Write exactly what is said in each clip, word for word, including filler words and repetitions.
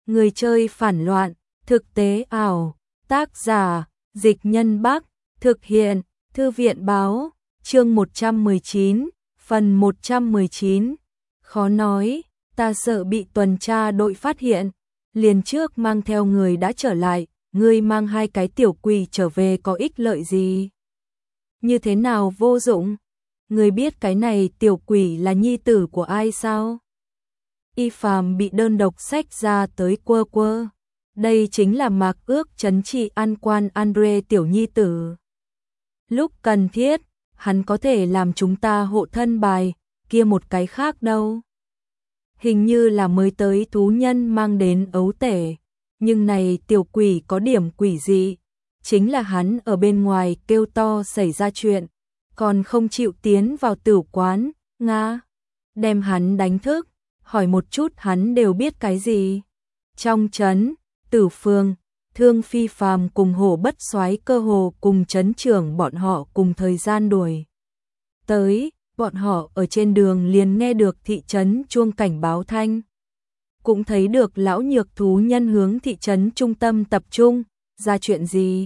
Người chơi phản loạn, thực tế ảo, tác giả, Dịch Nhân Bắc, thực hiện, Thư viện báo, chương một trăm mười chín, phần một trăm mười chín. Khó nói, ta sợ bị tuần tra đội phát hiện, liền trước mang theo người đã trở lại, ngươi mang hai cái tiểu quỷ trở về có ích lợi gì? Như thế nào vô dụng? Ngươi biết cái này tiểu quỷ là nhi tử của ai sao? Y Phàm bị đơn độc xách ra tới quơ quơ. Đây chính là mạc ước trấn trị an quan Andre tiểu nhi tử. Lúc cần thiết, hắn có thể làm chúng ta hộ thân bài, kia một cái khác đâu. Hình như là mới tới thú nhân mang đến ấu tể, nhưng này tiểu quỷ có điểm quỷ dị, chính là hắn ở bên ngoài kêu to xảy ra chuyện, còn không chịu tiến vào tử quán, nga, đem hắn đánh thức, hỏi một chút hắn đều biết cái gì. Trong trấn, Tử Phương, Thương Phi Phàm cùng Hổ Bất Soái cơ hồ cùng trấn trưởng bọn họ cùng thời gian đuổi tới, bọn họ ở trên đường liền nghe được thị trấn chuông cảnh báo thanh. Cũng thấy được lão nhược thú nhân hướng thị trấn trung tâm tập trung, ra chuyện gì?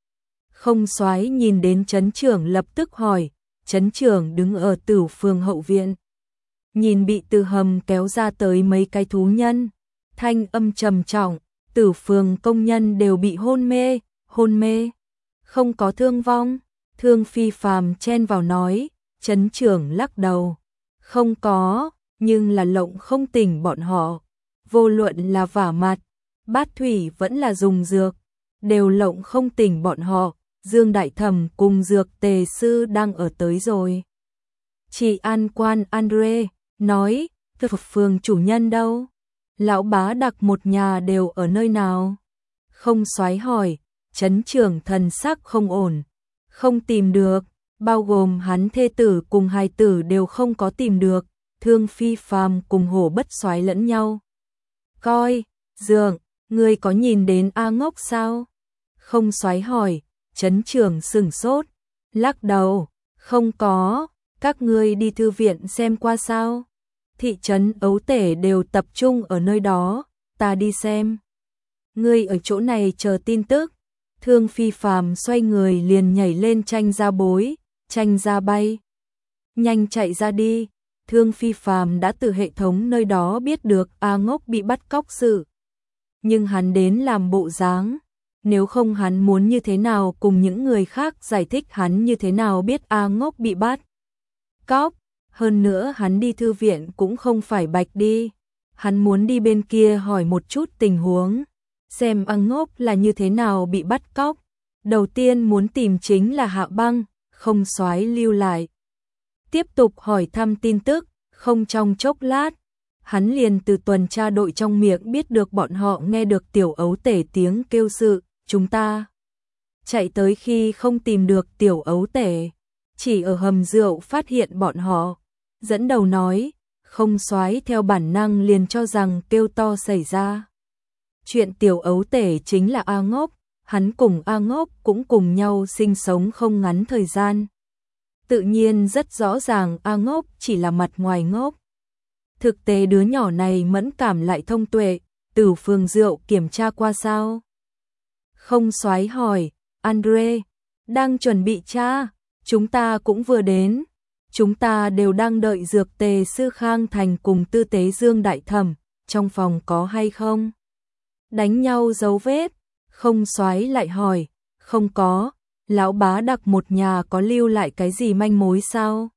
Không Soái nhìn đến trấn trưởng lập tức hỏi, trấn trưởng đứng ở Tử Phương hậu viện. Nhìn bị từ hầm kéo ra tới mấy cái thú nhân, thanh âm trầm trọng, Tử Phương công nhân đều bị hôn mê, hôn mê, không có thương vong. Thương Phi Phàm chen vào nói, trấn trưởng lắc đầu, không có, nhưng là lộng không tỉnh bọn họ, vô luận là vả mặt, bát thủy vẫn là dùng dược, đều lộng không tỉnh bọn họ. Dương Đại Thẩm cùng dược tề sư đang ở tới rồi. Chị an quan Andre nói, Phường chủ nhân đâu? Lão bá đặc một nhà đều ở nơi nào? Không Soái hỏi, trấn trưởng thần sắc không ổn, không tìm được, bao gồm hắn thê tử cùng hài tử đều không có tìm được. Thương Phi Phàm cùng Hổ Bất Soái lẫn nhau coi, dượng, ngươi có nhìn đến A Ngốc sao? Không Soái hỏi, trấn trưởng sửng sốt, lắc đầu, không có, các ngươi đi thư viện xem qua sao? Thị trấn ấu tể đều tập trung ở nơi đó, ta đi xem. Ngươi ở chỗ này chờ tin tức. Thương Phi Phàm xoay người liền nhảy lên tranh ra bối, tranh ra bay. Nhanh chạy ra đi. Thương Phi Phàm đã từ hệ thống nơi đó biết được A Ngốc bị bắt cóc sự. Nhưng hắn đến làm bộ dáng. Nếu không hắn muốn như thế nào cùng những người khác giải thích hắn như thế nào biết A Ngốc bị bắt cóc. Hơn nữa hắn đi thư viện cũng không phải bạch đi. Hắn muốn đi bên kia hỏi một chút tình huống. Xem A Ngốc là như thế nào bị bắt cóc. Đầu tiên muốn tìm chính là Hạ Băng, Không Soái lưu lại. Tiếp tục hỏi thăm tin tức, không trong chốc lát. Hắn liền từ tuần tra đội trong miệng biết được bọn họ nghe được tiểu ấu tể tiếng kêu sự. Chúng ta chạy tới khi không tìm được tiểu ấu tể, chỉ ở hầm rượu phát hiện bọn họ. Dẫn đầu nói, Không Soái theo bản năng liền cho rằng kêu to xảy ra. Chuyện tiểu ấu tể chính là A Ngốc, hắn cùng A Ngốc cũng cùng nhau sinh sống không ngắn thời gian. Tự nhiên rất rõ ràng A Ngốc chỉ là mặt ngoài ngốc. Thực tế đứa nhỏ này mẫn cảm lại thông tuệ, Tử Phương rượu kiểm tra qua sao? Không Soái hỏi, Andre, đang chuẩn bị tra, chúng ta cũng vừa đến. Chúng ta đều đang đợi dược tề sư Khang Thành cùng tư tế Dương Đại Thẩm, trong phòng có hay không? Đánh nhau dấu vết, Không Soái lại hỏi, không có, lão bá đặc một nhà có lưu lại cái gì manh mối sao?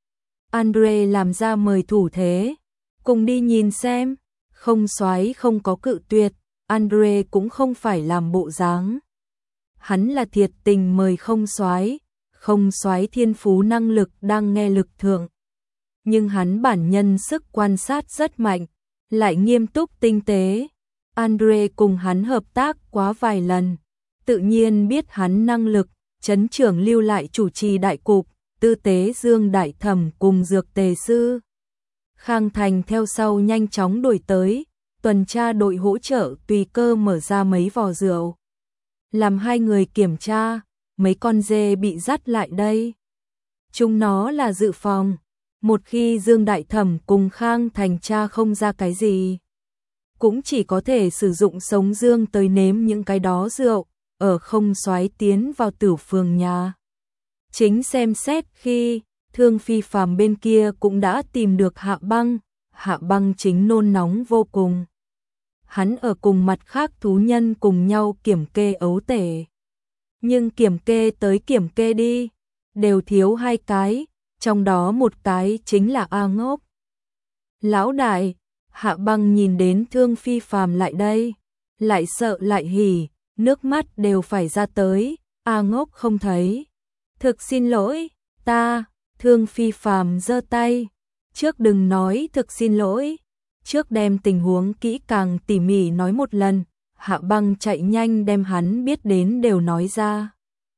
Andre làm ra mời thủ thế, cùng đi nhìn xem. Không Soái không có cự tuyệt, Andre cũng không phải làm bộ dáng. Hắn là thiệt tình mời Không Soái. Không Soái thiên phú năng lực đang nghe lực thượng. Nhưng hắn bản nhân sức quan sát rất mạnh, lại nghiêm túc tinh tế. Andre cùng hắn hợp tác quá vài lần, tự nhiên biết hắn năng lực. Trấn trưởng lưu lại chủ trì đại cục, tư tế Dương Đại Thẩm cùng dược tề sư Khang Thành theo sau nhanh chóng đuổi tới. Tuần tra đội hỗ trợ tùy cơ mở ra mấy vò rượu, làm hai người kiểm tra. Mấy con dê bị dắt lại đây. Chúng nó là dự phòng. Một khi Dương Đại Thẩm cùng Khang Thành tra không ra cái gì, cũng chỉ có thể sử dụng sống dương tới nếm những cái đó rượu, ở không xoáy tiến vào Tử Phường nhà. Chính xem xét khi Thương Phi Phàm bên kia cũng đã tìm được Hạ Băng, Hạ Băng chính nôn nóng vô cùng. Hắn ở cùng mặt khác thú nhân cùng nhau kiểm kê ấu tể. Nhưng kiểm kê tới kiểm kê đi, đều thiếu hai cái, trong đó một cái chính là A Ngốc. Lão đại, Hạ Băng nhìn đến Thương Phi Phàm lại đây, lại sợ lại hỉ, nước mắt đều phải ra tới, A Ngốc không thấy. Thực xin lỗi, ta, Thương Phi Phàm giơ tay, trước đừng nói thực xin lỗi, trước đem tình huống kỹ càng tỉ mỉ nói một lần. Hạ Băng chạy nhanh đem hắn biết đến đều nói ra.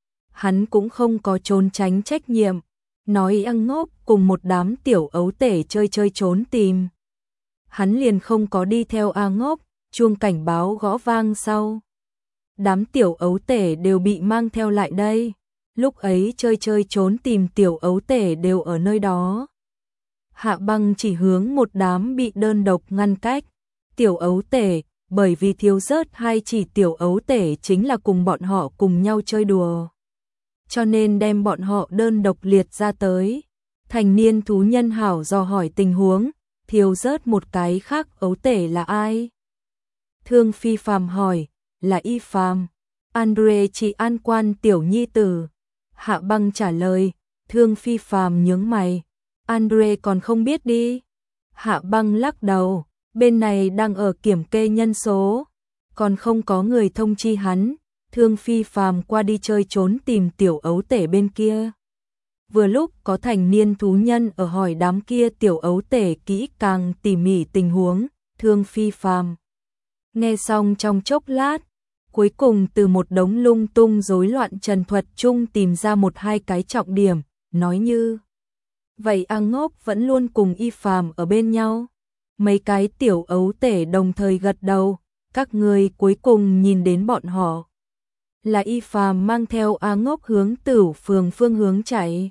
Hắn cũng không có trốn tránh trách nhiệm, nói A Ngốc cùng một đám tiểu ấu tể chơi chơi trốn tìm. Hắn liền không có đi theo A Ngốc, chuông cảnh báo gõ vang sau. Đám tiểu ấu tể đều bị mang theo lại đây, lúc ấy chơi chơi trốn tìm tiểu ấu tể đều ở nơi đó. Hạ Băng chỉ hướng một đám bị đơn độc ngăn cách, tiểu ấu tể, bởi vì thiếu rớt hai chỉ tiểu ấu tể chính là cùng bọn họ cùng nhau chơi đùa. Cho nên đem bọn họ đơn độc liệt ra tới. Thành niên thú nhân hảo dò hỏi tình huống, thiếu rớt một cái khác ấu tể là ai? Thương Phi Phàm hỏi, là Y Phàm, Andre chỉ an quan tiểu nhi tử. Hạ Băng trả lời, Thương Phi Phàm nhướng mày, Andre còn không biết đi. Hạ Băng lắc đầu, bên này đang ở kiểm kê nhân số, còn không có người thông chi hắn. Thương Phi Phàm qua đi chơi trốn tìm tiểu ấu tể bên kia. Vừa lúc có thành niên thú nhân ở hỏi đám kia tiểu ấu tể kỹ càng tỉ mỉ tình huống. Thương Phi Phàm nghe xong trong chốc lát, cuối cùng từ một đống lung tung rối loạn trần thuật chung tìm ra một hai cái trọng điểm, nói như vậy A Ngốc vẫn luôn cùng Y Phàm ở bên nhau. Mấy cái tiểu ấu tể đồng thời gật đầu, các người cuối cùng nhìn đến bọn họ. Là Y Phàm mang theo A Ngốc hướng Tử Phường phương hướng chạy.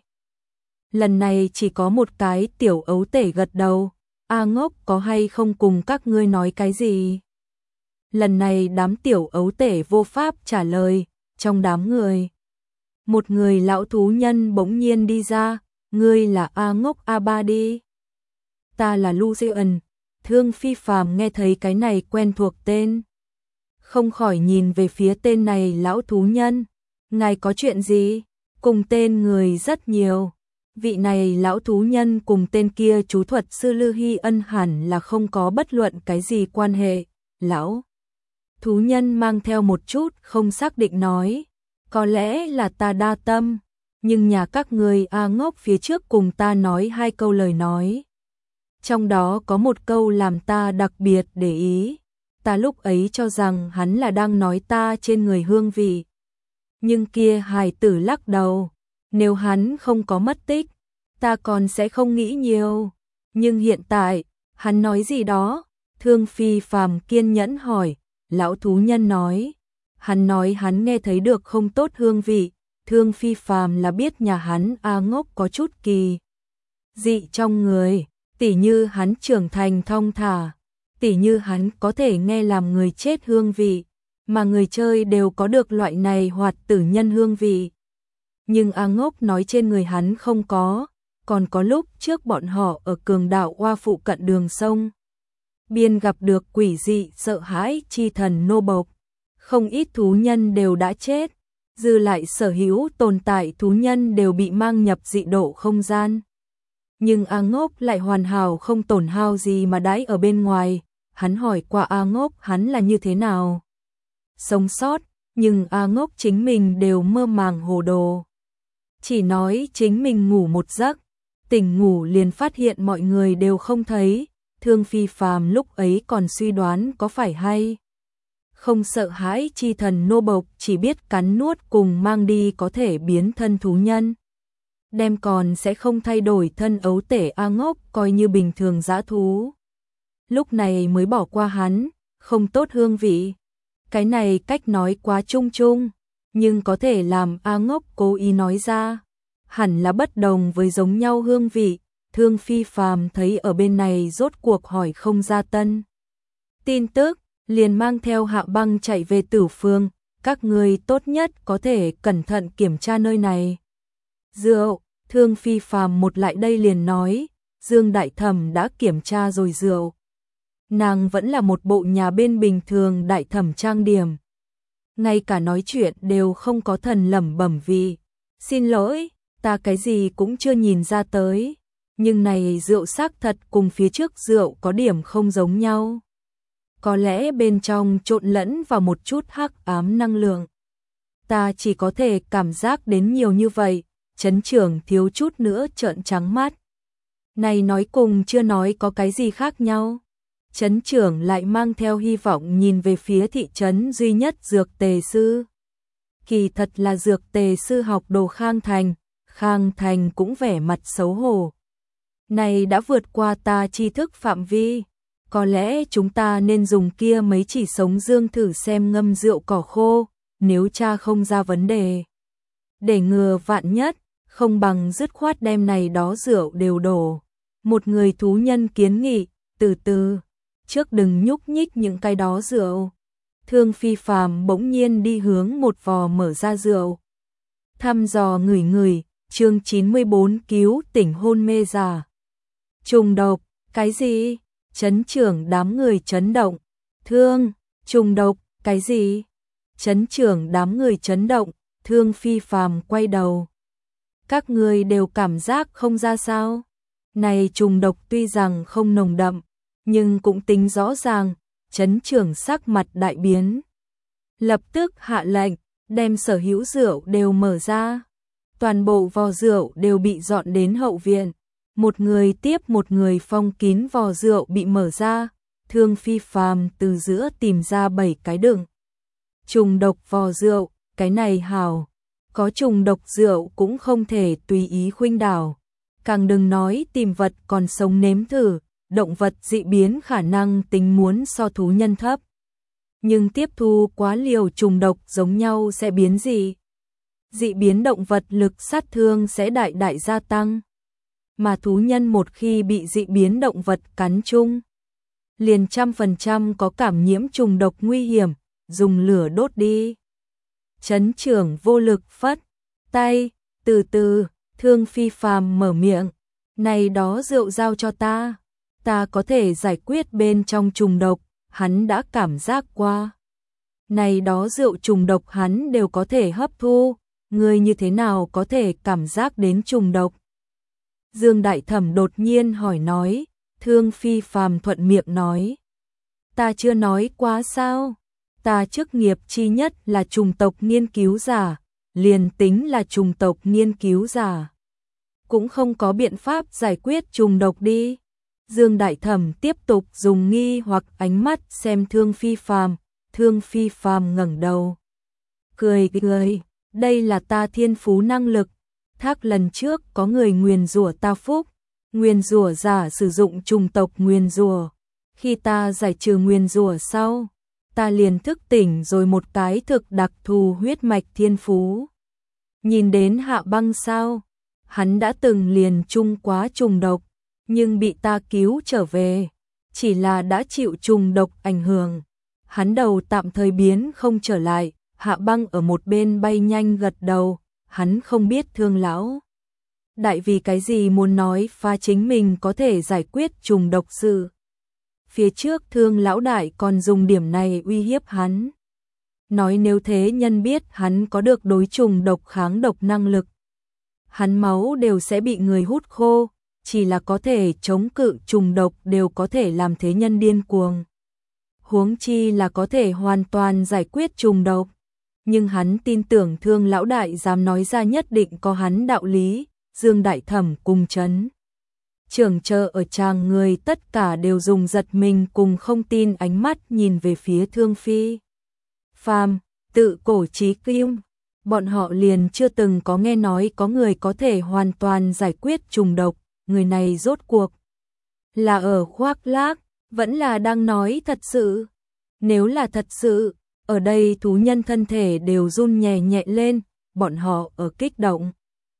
Lần này chỉ có một cái tiểu ấu tể gật đầu, A Ngốc có hay không cùng các ngươi nói cái gì? Lần này đám tiểu ấu tể vô pháp trả lời, trong đám người. Một người lão thú nhân bỗng nhiên đi ra, ngươi là A Ngốc A Ba đi. Ta là Lucian. Thương Phi Phàm nghe thấy cái này quen thuộc tên, không khỏi nhìn về phía tên này lão thú nhân. Ngài có chuyện gì? Cùng tên người rất nhiều. Vị này lão thú nhân cùng tên kia chú thuật sư Lư Hy Ân hẳn là không có bất luận cái gì quan hệ. Lão thú nhân mang theo một chút không xác định nói, có lẽ là ta đa tâm, nhưng nhà các người A Ngốc phía trước cùng ta nói hai câu lời nói. Trong đó có một câu làm ta đặc biệt để ý. Ta lúc ấy cho rằng hắn là đang nói ta trên người hương vị. Nhưng kia hài tử lắc đầu, nếu hắn không có mất tích, ta còn sẽ không nghĩ nhiều. Nhưng hiện tại, hắn nói gì đó? Thương Phi Phàm kiên nhẫn hỏi. Lão thú nhân nói, hắn nói hắn nghe thấy được không tốt hương vị. Thương Phi Phàm là biết nhà hắn A Ngốc có chút kỳ dị trong người, tỉ như hắn trưởng thành thong thả, tỉ như hắn có thể nghe làm người chết hương vị, mà người chơi đều có được loại này hoạt tử nhân hương vị. Nhưng A Ngốc nói trên người hắn không có, còn có lúc trước bọn họ ở cường đạo Oa phụ cận đường sông biên gặp được quỷ dị sợ hãi chi thần nô bộc, không ít thú nhân đều đã chết, dư lại sở hữu tồn tại thú nhân đều bị mang nhập dị độ không gian. Nhưng A Ngốc lại hoàn hảo không tổn hao gì mà đãi ở bên ngoài. Hắn hỏi qua A Ngốc hắn là như thế nào sống sót, nhưng A Ngốc chính mình đều mơ màng hồ đồ, chỉ nói chính mình ngủ một giấc, tỉnh ngủ liền phát hiện mọi người đều không thấy. Thương Phi Phàm lúc ấy còn suy đoán có phải hay không sợ hãi chi thần nô bộc chỉ biết cắn nuốt cùng mang đi có thể biến thân thú nhân, đem còn sẽ không thay đổi thân ấu tể A Ngốc coi như bình thường dã thú. Lúc này mới bỏ qua hắn, không tốt hương vị. Cái này cách nói quá chung chung, nhưng có thể làm A Ngốc cố ý nói ra, hẳn là bất đồng với giống nhau hương vị. Thương Phi Phàm thấy ở bên này rốt cuộc hỏi không ra tân tin tức, liền mang theo Hạ Băng chạy về Tử Phương, các người tốt nhất có thể cẩn thận kiểm tra nơi này. Rượu, Thương Phi Phàm một lại đây liền nói, Dương Đại Thẩm đã kiểm tra rồi rượu. Nàng vẫn là một bộ nhà bên bình thường đại thẩm trang điểm. Ngay cả nói chuyện đều không có thần lẩm bẩm vì. Xin lỗi, ta cái gì cũng chưa nhìn ra tới. Nhưng này rượu xác thật cùng phía trước rượu có điểm không giống nhau. Có lẽ bên trong trộn lẫn vào một chút hắc ám năng lượng. Ta chỉ có thể cảm giác đến nhiều như vậy, Trấn trưởng thiếu chút nữa trợn trắng mắt. Này nói cùng chưa nói có cái gì khác nhau. Trấn trưởng lại mang theo hy vọng nhìn về phía thị trấn duy nhất dược tề sư. Kỳ thật là dược tề sư học đồ Khang Thành, Khang Thành cũng vẻ mặt xấu hổ. Này đã vượt qua ta tri thức phạm vi, có lẽ chúng ta nên dùng kia mấy chỉ sống dương thử xem ngâm rượu cỏ khô, nếu cha không ra vấn đề. Để ngừa vạn nhất, không bằng dứt khoát đem này đó rượu đều đổ. Một người thú nhân kiến nghị, từ từ, trước đừng nhúc nhích những cái đó rượu. Thương Phi Phàm bỗng nhiên đi hướng một vò mở ra rượu. Thăm dò ngửi ngửi, chương chín mươi bốn cứu tỉnh hôn mê già. Trùng độc, cái gì? Trấn trưởng đám người chấn động. Thương, trùng độc, cái gì? Trấn trưởng đám người chấn động, Thương Phi Phàm quay đầu. Các người đều cảm giác không ra sao? Này trùng độc tuy rằng không nồng đậm, nhưng cũng tính rõ ràng, trấn trưởng sắc mặt đại biến. Lập tức hạ lệnh, đem sở hữu rượu đều mở ra. Toàn bộ vò rượu đều bị dọn đến hậu viện. Một người tiếp một người phong kín vò rượu bị mở ra. Thương Phi Phàm từ giữa tìm ra bảy cái đựng trùng độc vò rượu, cái này hảo. Có trùng độc rượu cũng không thể tùy ý khuynh đảo. Càng đừng nói tìm vật còn sống nếm thử, động vật dị biến khả năng tính muốn so thú nhân thấp. Nhưng tiếp thu quá liều trùng độc giống nhau sẽ biến dị. Dị biến động vật lực sát thương sẽ đại đại gia tăng. Mà thú nhân một khi bị dị biến động vật cắn chung, liền trăm phần trăm có cảm nhiễm trùng độc nguy hiểm, dùng lửa đốt đi. Trấn trưởng vô lực phất tay, từ từ, Thương Phi Phàm mở miệng, này đó rượu giao cho ta, ta có thể giải quyết bên trong trùng độc, hắn đã cảm giác qua. Này đó rượu trùng độc hắn đều có thể hấp thu, người như thế nào có thể cảm giác đến trùng độc? Dương Đại Thẩm đột nhiên hỏi nói, Thương Phi Phàm thuận miệng nói. Ta chưa nói quá sao? Ta chức nghiệp chi nhất là trùng tộc nghiên cứu giả, liền tính là trùng tộc nghiên cứu giả. Cũng không có biện pháp giải quyết trùng độc đi. Dương Đại Thẩm tiếp tục dùng nghi hoặc ánh mắt xem Thương Phi Phàm, Thương Phi Phàm ngẩng đầu. Cười cười, đây là ta thiên phú năng lực. Thác lần trước có người nguyền rủa ta phúc, nguyền rủa giả sử dụng trùng tộc nguyền rủa. Khi ta giải trừ nguyền rủa sau, ta liền thức tỉnh rồi một cái thực đặc thù huyết mạch thiên phú. Nhìn đến Hạ Băng sao? Hắn đã từng liền chung quá trùng độc, nhưng bị ta cứu trở về, chỉ là đã chịu trùng độc ảnh hưởng. Hắn đầu tạm thời biến không trở lại, Hạ Băng ở một bên bay nhanh gật đầu, hắn không biết Thương lão đại vì cái gì muốn nói pha chính mình có thể giải quyết trùng độc sự. Phía trước Thương lão đại còn dùng điểm này uy hiếp hắn. Nói nếu thế nhân biết hắn có được đối trùng độc kháng độc năng lực, hắn máu đều sẽ bị người hút khô, chỉ là có thể chống cự trùng độc đều có thể làm thế nhân điên cuồng. Huống chi là có thể hoàn toàn giải quyết trùng độc. Nhưng hắn tin tưởng Thương lão đại dám nói ra nhất định có hắn đạo lý. Dương Đại Thẩm cùng chấn trưởng chờ ở tràng người tất cả đều dùng giật mình cùng không tin ánh mắt nhìn về phía Thương Phi Phàm. Tự cổ chí kim, bọn họ liền chưa từng có nghe nói có người có thể hoàn toàn giải quyết trùng độc. Người này rốt cuộc là ở khoác lác, vẫn là đang nói thật sự? Nếu là thật sự, ở đây thú nhân thân thể đều run nhẹ nhẹ lên, bọn họ ở kích động.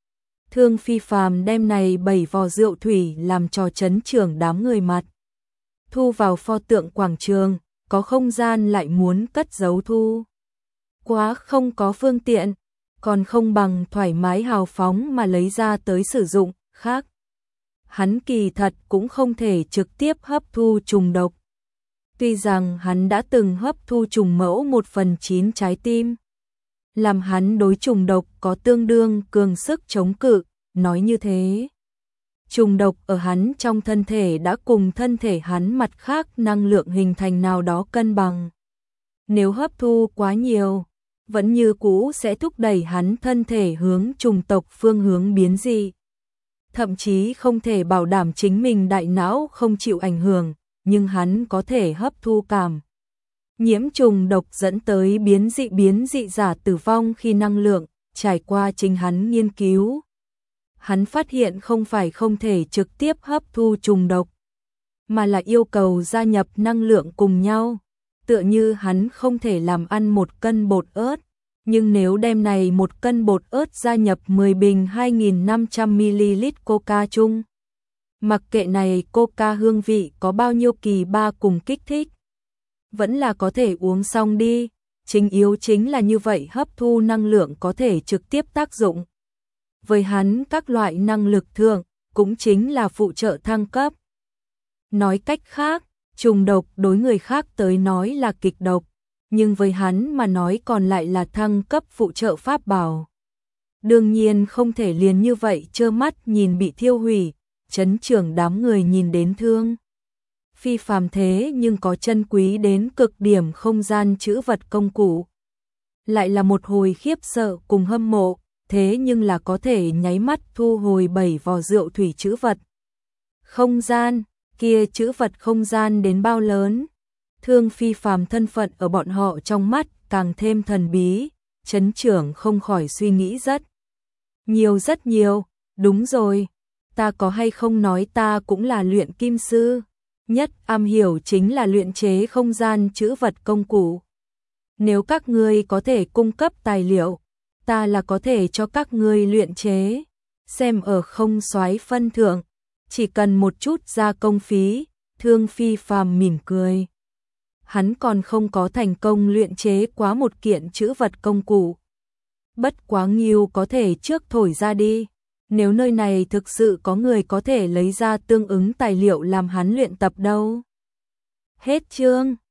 Thương Phi Phàm đem này bảy vò rượu thủy làm cho trấn trưởng đám người mặt. Thu vào pho tượng quảng trường, có không gian lại muốn cất giấu thu. Quá không có phương tiện, còn không bằng thoải mái hào phóng mà lấy ra tới sử dụng, khác. Hắn kỳ thật cũng không thể trực tiếp hấp thu trùng độc. Tuy rằng hắn đã từng hấp thu trùng mẫu một phần chín trái tim, làm hắn đối trùng độc có tương đương cường sức chống cự, nói như thế. Trùng độc ở hắn trong thân thể đã cùng thân thể hắn mặt khác năng lượng hình thành nào đó cân bằng. Nếu hấp thu quá nhiều, vẫn như cũ sẽ thúc đẩy hắn thân thể hướng trùng tộc phương hướng biến dị. Thậm chí không thể bảo đảm chính mình đại não không chịu ảnh hưởng, nhưng hắn có thể hấp thu cảm. Nhiễm trùng độc dẫn tới biến dị biến dị giả tử vong khi năng lượng, trải qua chính hắn nghiên cứu. Hắn phát hiện không phải không thể trực tiếp hấp thu trùng độc, mà là yêu cầu gia nhập năng lượng cùng nhau. Tựa như hắn không thể làm ăn một cân bột ớt, nhưng nếu đem này một cân bột ớt gia nhập mười bình hai nghìn năm trăm mi li lít coca chung. Mặc kệ này coca hương vị có bao nhiêu kỳ ba cùng kích thích, vẫn là có thể uống xong đi, chính yếu chính là như vậy hấp thu năng lượng có thể trực tiếp tác dụng. Với hắn các loại năng lực thượng, cũng chính là phụ trợ thăng cấp. Nói cách khác, trùng độc đối người khác tới nói là kịch độc, nhưng với hắn mà nói còn lại là thăng cấp phụ trợ pháp bảo. Đương nhiên không thể liền như vậy trơ mắt nhìn bị thiêu hủy, chấn trưởng đám người nhìn đến thương. Phi phàm thế nhưng có chân quý đến cực điểm không gian trữ vật công cụ. Lại là một hồi khiếp sợ cùng hâm mộ, thế nhưng là có thể nháy mắt thu hồi bảy vò rượu thủy trữ vật. Không gian, kia trữ vật không gian đến bao lớn. Thương phi phàm thân phận ở bọn họ trong mắt càng thêm thần bí, chấn trưởng không khỏi suy nghĩ rất nhiều rất nhiều, đúng rồi, ta có hay không nói ta cũng là luyện kim sư, nhất am hiểu chính là luyện chế không gian trữ vật công cụ. Nếu các ngươi có thể cung cấp tài liệu, ta là có thể cho các ngươi luyện chế, xem ở không soái phân thượng, chỉ cần một chút gia công phí, Thương phi phàm mỉm cười. Hắn còn không có thành công luyện chế quá một kiện trữ vật công cụ. Bất quá Nghiêu có thể trước thổi ra đi. Nếu nơi này thực sự có người có thể lấy ra tương ứng tài liệu làm hắn luyện tập đâu. Hết chương.